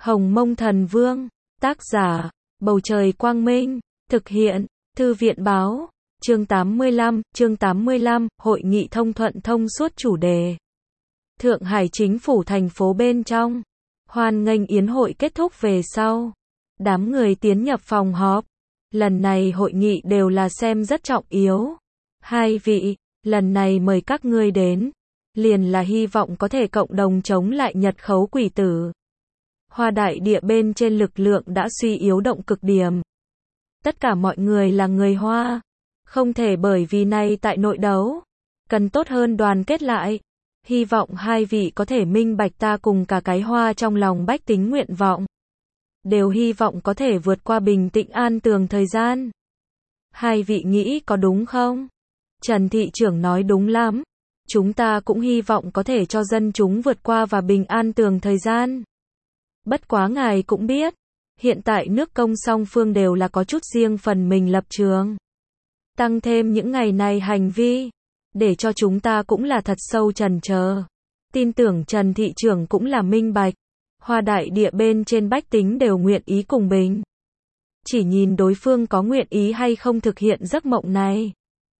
Hồng Mông Thần Vương, tác giả, Bầu Trời Quang Minh, thực hiện, Thư viện Báo, chương 85, Hội nghị thông thuận thông suốt chủ đề. Thượng Hải chính phủ thành phố bên trong, hoan nghênh yến hội kết thúc về sau. Đám người tiến nhập phòng họp. Lần này hội nghị đều là xem rất trọng yếu. Hai vị, lần này mời các ngươi đến, liền là hy vọng có thể cộng đồng chống lại Nhật khấu quỷ tử. Hoa đại địa bên trên lực lượng đã suy yếu động cực điểm. Tất cả mọi người là người Hoa, không thể bởi vì này tại nội đấu, cần tốt hơn đoàn kết lại. Hy vọng hai vị có thể minh bạch ta cùng cả cái Hoa trong lòng bách tính nguyện vọng. Đều hy vọng có thể vượt qua bình tĩnh an tường thời gian. Hai vị nghĩ có đúng không? Trần thị trưởng nói đúng lắm. Chúng ta cũng hy vọng có thể cho dân chúng vượt qua và bình an tường thời gian. Bất quá ngài cũng biết, hiện tại nước công song phương đều là có chút riêng phần mình lập trường. Tăng thêm những ngày này hành vi, để cho chúng ta cũng là thật sâu trần chờ. Tin tưởng Trần thị trưởng cũng là minh bạch. Hoa đại địa bên trên bách tính đều nguyện ý cùng bình. Chỉ nhìn đối phương có nguyện ý hay không thực hiện giấc mộng này.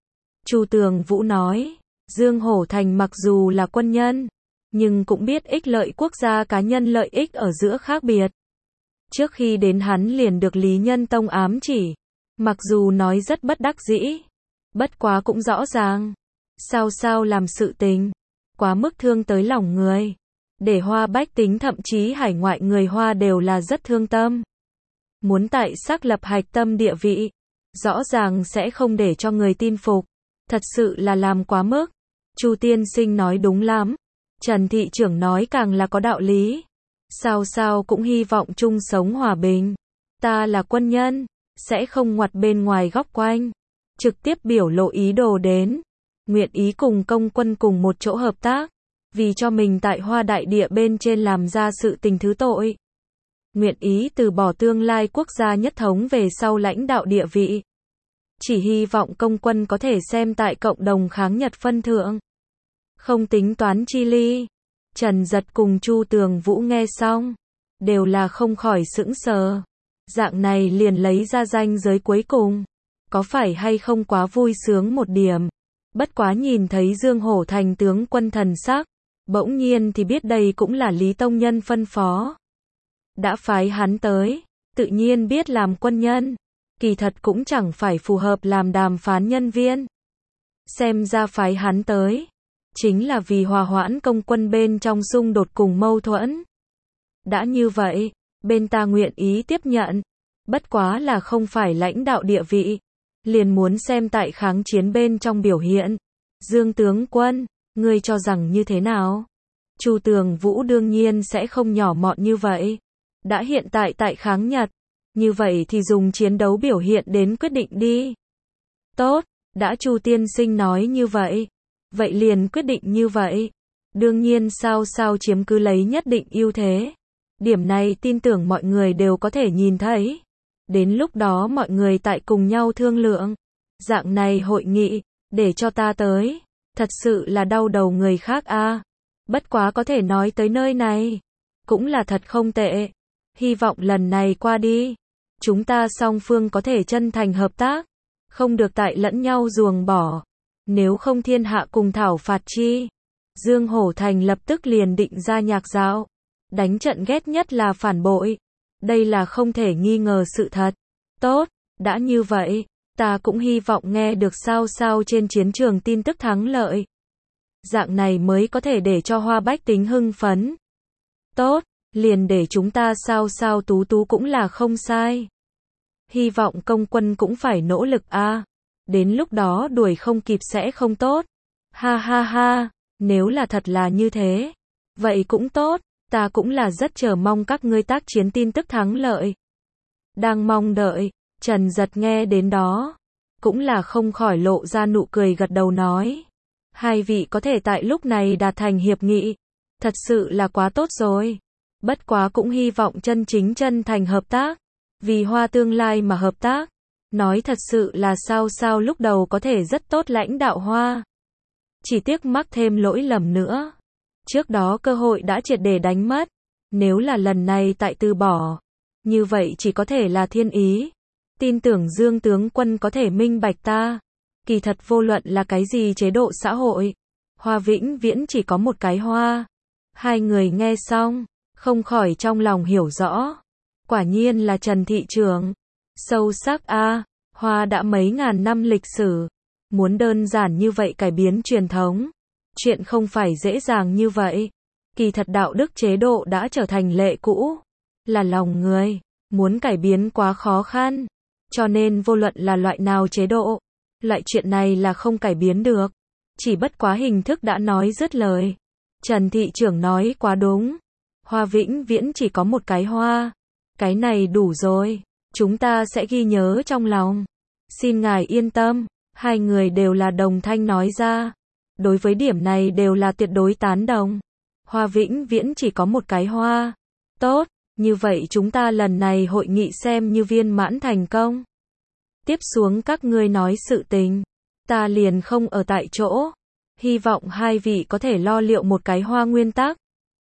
Chu Tường Vũ nói, Dương Hổ Thành mặc dù là quân nhân, nhưng cũng biết ích lợi quốc gia cá nhân lợi ích ở giữa khác biệt. Trước khi đến hắn liền được Lý Nhân Tông ám chỉ, mặc dù nói rất bất đắc dĩ, bất quá cũng rõ ràng, sao làm sự tình, quá mức thương tới lòng người. Để Hoa bách tính thậm chí hải ngoại người Hoa đều là rất thương tâm. Muốn tại xác lập hạch tâm địa vị, rõ ràng sẽ không để cho người tin phục. Thật sự là làm quá mức. Chu tiên sinh nói đúng lắm. Trần thị trưởng nói càng là có đạo lý. Sao cũng hy vọng chung sống hòa bình. Ta là quân nhân, sẽ không ngoặt bên ngoài góc quanh. Trực tiếp biểu lộ ý đồ đến. Nguyện ý cùng công quân cùng một chỗ hợp tác. Vì cho mình tại Hoa đại địa bên trên làm ra sự tình thứ tội. Nguyện ý từ bỏ tương lai quốc gia nhất thống về sau lãnh đạo địa vị. Chỉ hy vọng công quân có thể xem tại cộng đồng kháng Nhật phân thượng. Không tính toán chi ly. Trần Giật cùng Chu Tường Vũ nghe xong, đều là không khỏi sững sờ. Dạng này liền lấy ra ranh giới cuối cùng. Có phải hay không quá vui sướng một điểm. Bất quá nhìn thấy Dương Hổ Thành tướng quân thần sắc, bỗng nhiên thì biết đây cũng là Lý Tông Nhân phân phó. Đã phái hắn tới, tự nhiên biết làm quân nhân, kỳ thật cũng chẳng phải phù hợp làm đàm phán nhân viên. Xem ra phái hắn tới, chính là vì hòa hoãn công quân bên trong xung đột cùng mâu thuẫn. Đã như vậy, bên ta nguyện ý tiếp nhận, bất quá là không phải lãnh đạo địa vị, liền muốn xem tại kháng chiến bên trong biểu hiện. Dương tướng quân, ngươi cho rằng như thế nào? Chu Tường Vũ đương nhiên sẽ không nhỏ mọn như vậy. Đã hiện tại kháng Nhật, như vậy thì dùng chiến đấu biểu hiện đến quyết định đi. Tốt, đã Chu tiên sinh nói như vậy, vậy liền quyết định như vậy. Đương nhiên sao chiếm cứ lấy nhất định ưu thế. Điểm này tin tưởng mọi người đều có thể nhìn thấy. Đến lúc đó mọi người tại cùng nhau thương lượng. Dạng này hội nghị, để cho ta tới. Thật sự là đau đầu người khác a. Bất quá có thể nói tới nơi này, cũng là thật không tệ. Hy vọng lần này qua đi, chúng ta song phương có thể chân thành hợp tác, không được tại lẫn nhau ruồng bỏ. Nếu không thiên hạ cùng thảo phạt chi. Dương Hổ Thành lập tức liền định ra nhạc dạo. Đánh trận ghét nhất là phản bội. Đây là không thể nghi ngờ sự thật. Tốt, đã như vậy, ta cũng hy vọng nghe được sao trên chiến trường tin tức thắng lợi. Dạng này mới có thể để cho Hoa bách tính hưng phấn. Tốt, liền để chúng ta sao tú cũng là không sai. Hy vọng công quân cũng phải nỗ lực a. Đến lúc đó đuổi không kịp sẽ không tốt. Ha, nếu là thật là như thế, vậy cũng tốt, ta cũng là rất chờ mong các ngươi tác chiến tin tức thắng lợi. Đang mong đợi, Trần Giật nghe đến đó, cũng là không khỏi lộ ra nụ cười gật đầu nói. Hai vị có thể tại lúc này đạt thành hiệp nghị, thật sự là quá tốt rồi. Bất quá cũng hy vọng chân chính chân thành hợp tác, vì Hoa tương lai mà hợp tác. Nói thật sự là sao lúc đầu có thể rất tốt lãnh đạo Hoa. Chỉ tiếc mắc thêm lỗi lầm nữa. Trước đó cơ hội đã triệt để đánh mất. Nếu là lần này tại từ bỏ, như vậy chỉ có thể là thiên ý. Tin tưởng Dương tướng quân có thể minh bạch ta. Kỳ thật vô luận là cái gì chế độ xã hội, Hoa vĩnh viễn chỉ có một cái Hoa. Hai người nghe xong, không khỏi trong lòng hiểu rõ. Quả nhiên là Trần thị trưởng. Sâu sắc a, Hoa đã mấy ngàn năm lịch sử. Muốn đơn giản như vậy cải biến truyền thống. Chuyện không phải dễ dàng như vậy. Kỳ thật đạo đức chế độ đã trở thành lệ cũ. Là lòng người. Muốn cải biến quá khó khăn. Cho nên vô luận là loại nào chế độ, loại chuyện này là không cải biến được. Chỉ bất quá hình thức đã nói dứt lời. Trần thị trưởng nói quá đúng. Hoa vĩnh viễn chỉ có một cái Hoa. Cái này đủ rồi. Chúng ta sẽ ghi nhớ trong lòng. Xin ngài yên tâm. Hai người đều là đồng thanh nói ra. Đối với điểm này đều là tuyệt đối tán đồng. Hoa vĩnh viễn chỉ có một cái Hoa. Tốt, như vậy chúng ta lần này hội nghị xem như viên mãn thành công. Tiếp xuống các ngươi nói sự tình. Ta liền không ở tại chỗ. Hy vọng hai vị có thể lo liệu một cái Hoa nguyên tắc.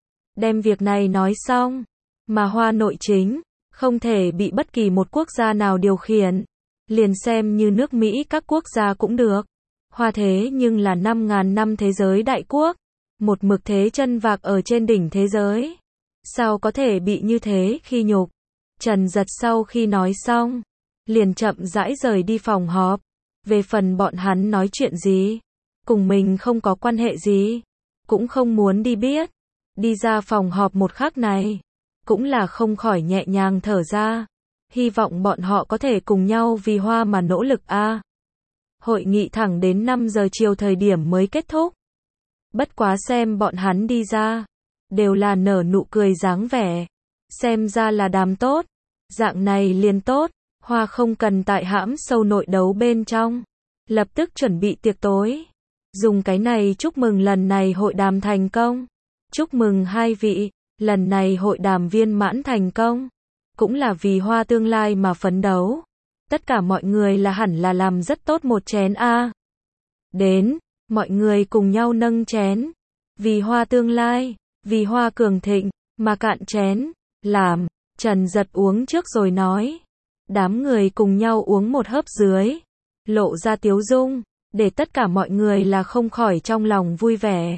Đem việc này nói xong. Mà Hoa nội chính, không thể bị bất kỳ một quốc gia nào điều khiển. Liền xem như nước Mỹ các quốc gia cũng được. Hoa thế nhưng là 5.000 năm thế giới đại quốc. Một mực thế chân vạc ở trên đỉnh thế giới. Sao có thể bị như thế khi nhục. Trần Giật sau khi nói xong, liền chậm rãi rời đi phòng họp. Về phần bọn hắn nói chuyện gì, cùng mình không có quan hệ gì, cũng không muốn đi biết. Đi ra phòng họp một khắc này, cũng là không khỏi nhẹ nhàng thở ra. Hy vọng bọn họ có thể cùng nhau vì Hoa mà nỗ lực a. Hội nghị thẳng đến 5 giờ chiều thời điểm mới kết thúc. Bất quá xem bọn hắn đi ra, đều là nở nụ cười dáng vẻ. Xem ra là đàm tốt. Dạng này liền tốt. Hoa không cần tại hãm sâu nội đấu bên trong. Lập tức chuẩn bị tiệc tối. Dùng cái này chúc mừng lần này hội đàm thành công. Chúc mừng hai vị, lần này hội đàm viên mãn thành công. Cũng là vì Hoa tương lai mà phấn đấu. Tất cả mọi người là hẳn là làm rất tốt một chén a. Đến, mọi người cùng nhau nâng chén. Vì Hoa tương lai, vì Hoa cường thịnh, mà cạn chén. Làm, Trần Giật uống trước rồi nói. Đám người cùng nhau uống một hớp dưới. Lộ ra tiếu dung, để tất cả mọi người là không khỏi trong lòng vui vẻ.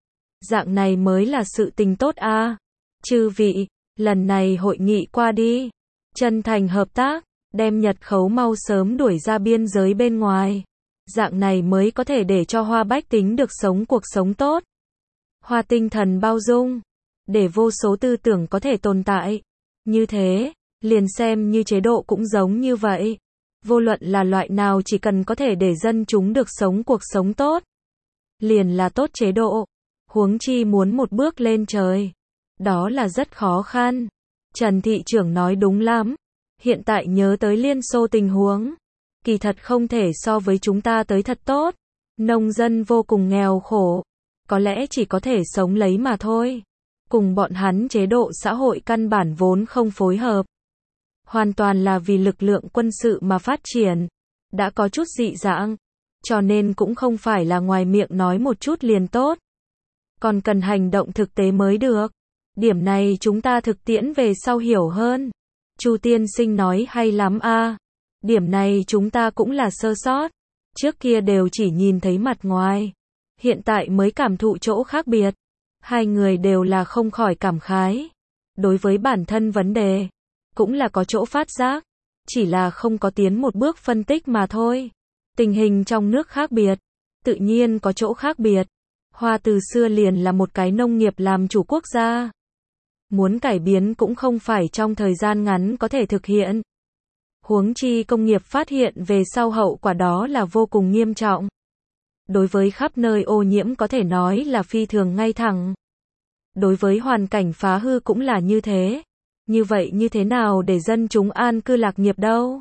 Dạng này mới là sự tình tốt a. Chư vị, lần này hội nghị qua đi. Chân thành hợp tác, đem Nhật khấu mau sớm đuổi ra biên giới bên ngoài. Dạng này mới có thể để cho Hoa bách tính được sống cuộc sống tốt. Hoa tinh thần bao dung, để vô số tư tưởng có thể tồn tại. Như thế, liền xem như chế độ cũng giống như vậy. Vô luận là loại nào chỉ cần có thể để dân chúng được sống cuộc sống tốt. Liền là tốt chế độ. Huống chi muốn một bước lên trời. Đó là rất khó khăn. Trần thị trưởng nói đúng lắm. Hiện tại nhớ tới Liên Xô tình huống. Kỳ thật không thể so với chúng ta tới thật tốt. Nông dân vô cùng nghèo khổ. Có lẽ chỉ có thể sống lấy mà thôi. Cùng bọn hắn chế độ xã hội căn bản vốn không phối hợp. Hoàn toàn là vì lực lượng quân sự mà phát triển. Đã có chút dị dạng. Cho nên cũng không phải là ngoài miệng nói một chút liền tốt. Còn cần hành động thực tế mới được. Điểm này chúng ta thực tiễn về sau hiểu hơn. Chu tiên sinh nói hay lắm a. Điểm này chúng ta cũng là sơ sót. Trước kia đều chỉ nhìn thấy mặt ngoài. Hiện tại mới cảm thụ chỗ khác biệt. Hai người đều là không khỏi cảm khái. Đối với bản thân vấn đề, cũng là có chỗ phát giác. Chỉ là không có tiến một bước phân tích mà thôi. Tình hình trong nước khác biệt. Tự nhiên có chỗ khác biệt. Hoa từ xưa liền là một cái nông nghiệp làm chủ quốc gia. Muốn cải biến cũng không phải trong thời gian ngắn có thể thực hiện. Huống chi công nghiệp phát hiện về sau hậu quả đó là vô cùng nghiêm trọng. Đối với khắp nơi ô nhiễm có thể nói là phi thường ngay thẳng. Đối với hoàn cảnh phá hư cũng là như thế. Như vậy như thế nào để dân chúng an cư lạc nghiệp đâu?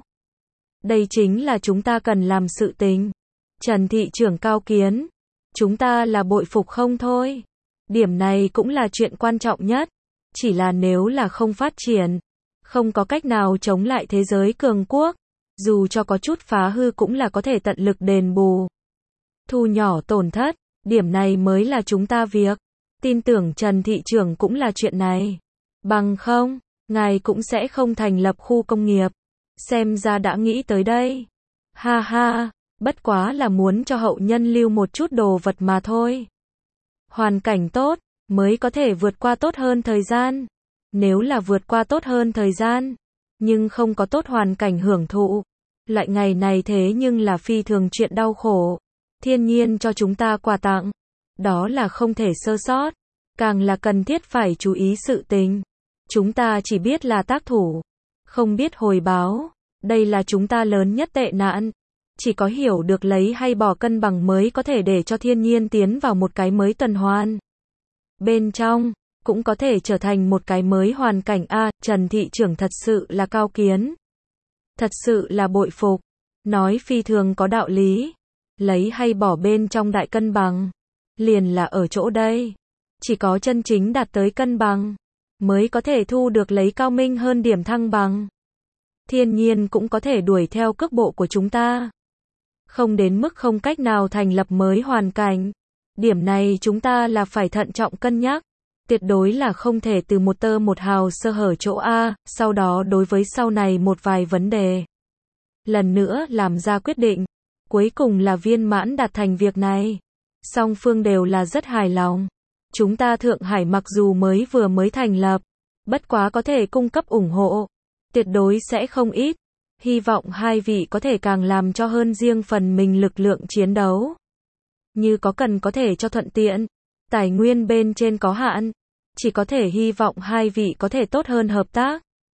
Đây chính là chúng ta cần làm sự tình. Trần thị trưởng cao kiến. Chúng ta là bội phục không thôi. Điểm này cũng là chuyện quan trọng nhất. Chỉ là nếu là không phát triển, không có cách nào chống lại thế giới cường quốc. Dù cho có chút phá hư cũng là có thể tận lực đền bù. Thu nhỏ tổn thất, điểm này mới là chúng ta việc. Tin tưởng Trần thị trưởng cũng là chuyện này. Bằng không, ngài cũng sẽ không thành lập khu công nghiệp. Xem ra đã nghĩ tới đây. Ha ha, bất quá là muốn cho hậu nhân lưu một chút đồ vật mà thôi. Hoàn cảnh tốt, mới có thể vượt qua tốt hơn thời gian. Nếu là vượt qua tốt hơn thời gian, nhưng không có tốt hoàn cảnh hưởng thụ, loại ngày này thế nhưng là phi thường chuyện đau khổ. Thiên nhiên cho chúng ta quà tặng, đó là không thể sơ sót, càng là cần thiết phải chú ý sự tình. Chúng ta chỉ biết là tác thủ, không biết hồi báo, đây là chúng ta lớn nhất tệ nạn. Chỉ có hiểu được lấy hay bỏ cân bằng mới có thể để cho thiên nhiên tiến vào một cái mới tuần hoàn. Bên trong, cũng có thể trở thành một cái mới hoàn cảnh a. Trần thị trưởng thật sự là cao kiến. Thật sự là bội phục. Nói phi thường có đạo lý. Lấy hay bỏ bên trong đại cân bằng. Liền là ở chỗ đây. Chỉ có chân chính đạt tới cân bằng, mới có thể thu được lấy cao minh hơn điểm thăng bằng. Thiên nhiên cũng có thể đuổi theo cước bộ của chúng ta. Không đến mức không cách nào thành lập mới hoàn cảnh. Điểm này chúng ta là phải thận trọng cân nhắc. Tuyệt đối là không thể từ một tơ một hào sơ hở chỗ A, sau đó đối với sau này một vài vấn đề. Lần nữa làm ra quyết định. Cuối cùng là viên mãn đạt thành việc này. Song phương đều là rất hài lòng. Chúng ta Thượng Hải mặc dù vừa mới thành lập, bất quá có thể cung cấp ủng hộ. Tuyệt đối sẽ không ít. Hy vọng hai vị có thể càng làm cho hơn riêng phần mình lực lượng chiến đấu. Như có cần có thể cho thuận tiện. Tài nguyên bên trên có hạn. Chỉ có thể hy vọng hai vị có thể tốt hơn hợp tác.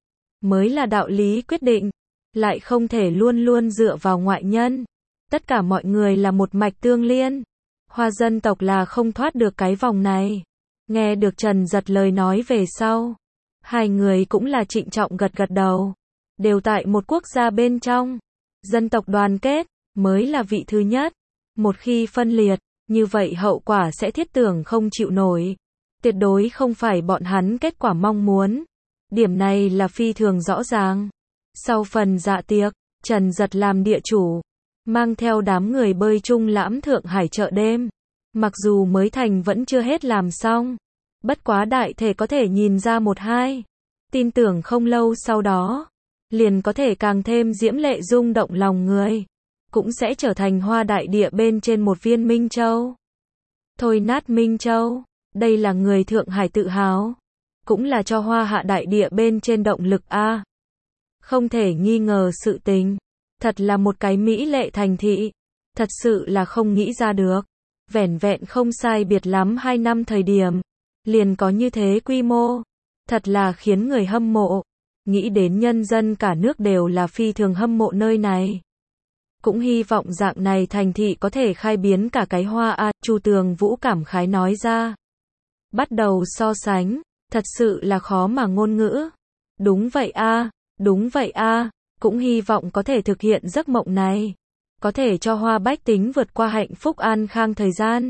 Mới là đạo lý quyết định. Lại không thể luôn luôn dựa vào ngoại nhân. Tất cả mọi người là một mạch tương liên. Hoa dân tộc là không thoát được cái vòng này. Nghe được Trần Giật lời nói về sau. Hai người cũng là trịnh trọng gật gật đầu. Đều tại một quốc gia bên trong. Dân tộc đoàn kết, mới là vị thứ nhất. Một khi phân liệt, như vậy hậu quả sẽ thiết tưởng không chịu nổi. Tuyệt đối không phải bọn hắn kết quả mong muốn. Điểm này là phi thường rõ ràng. Sau phần dạ tiệc, Trần Giật làm địa chủ. Mang theo đám người bơi chung lãm Thượng Hải chợ đêm. Mặc dù mới thành vẫn chưa hết làm xong. Bất quá đại thể có thể nhìn ra một hai. Tin tưởng không lâu sau đó. Liền có thể càng thêm diễm lệ rung động lòng người. Cũng sẽ trở thành hoa đại địa bên trên một viên Minh Châu. Thôi nát Minh Châu. Đây là người Thượng Hải tự hào. Cũng là cho hoa hạ đại địa bên trên động lực A. Không thể nghi ngờ sự tình. Thật là một cái mỹ lệ thành thị. Thật sự là không nghĩ ra được. Vẻn vẹn không sai biệt lắm 2 năm thời điểm. Liền có như thế quy mô. Thật là khiến người hâm mộ. Nghĩ đến nhân dân cả nước đều là phi thường hâm mộ nơi này. Cũng hy vọng dạng này thành thị có thể khai biến cả cái hoa A. Chu Tường Vũ cảm khái nói ra. Bắt đầu so sánh. Thật sự là khó mà ngôn ngữ. Đúng vậy A. Đúng vậy A. Cũng hy vọng có thể thực hiện giấc mộng này. Có thể cho hoa bách tính vượt qua hạnh phúc an khang thời gian.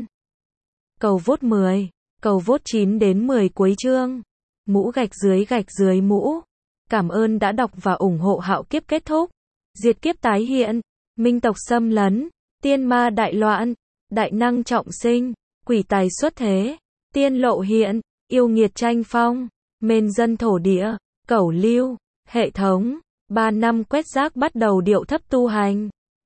Cầu vote 10. Cầu vote 9 đến 10 cuối chương. Mũ gạch dưới mũ. Cảm ơn đã đọc và ủng hộ Hạo Kiếp kết thúc. Diệt kiếp tái hiện. Minh tộc xâm lấn. Tiên ma đại loạn. Đại năng trọng sinh. Quỷ tài xuất thế. Tiên lộ hiện. Yêu nghiệt tranh phong. Mền dân thổ địa. Cẩu lưu. Hệ thống. 3 năm quét rác bắt đầu điệu thấp tu hành.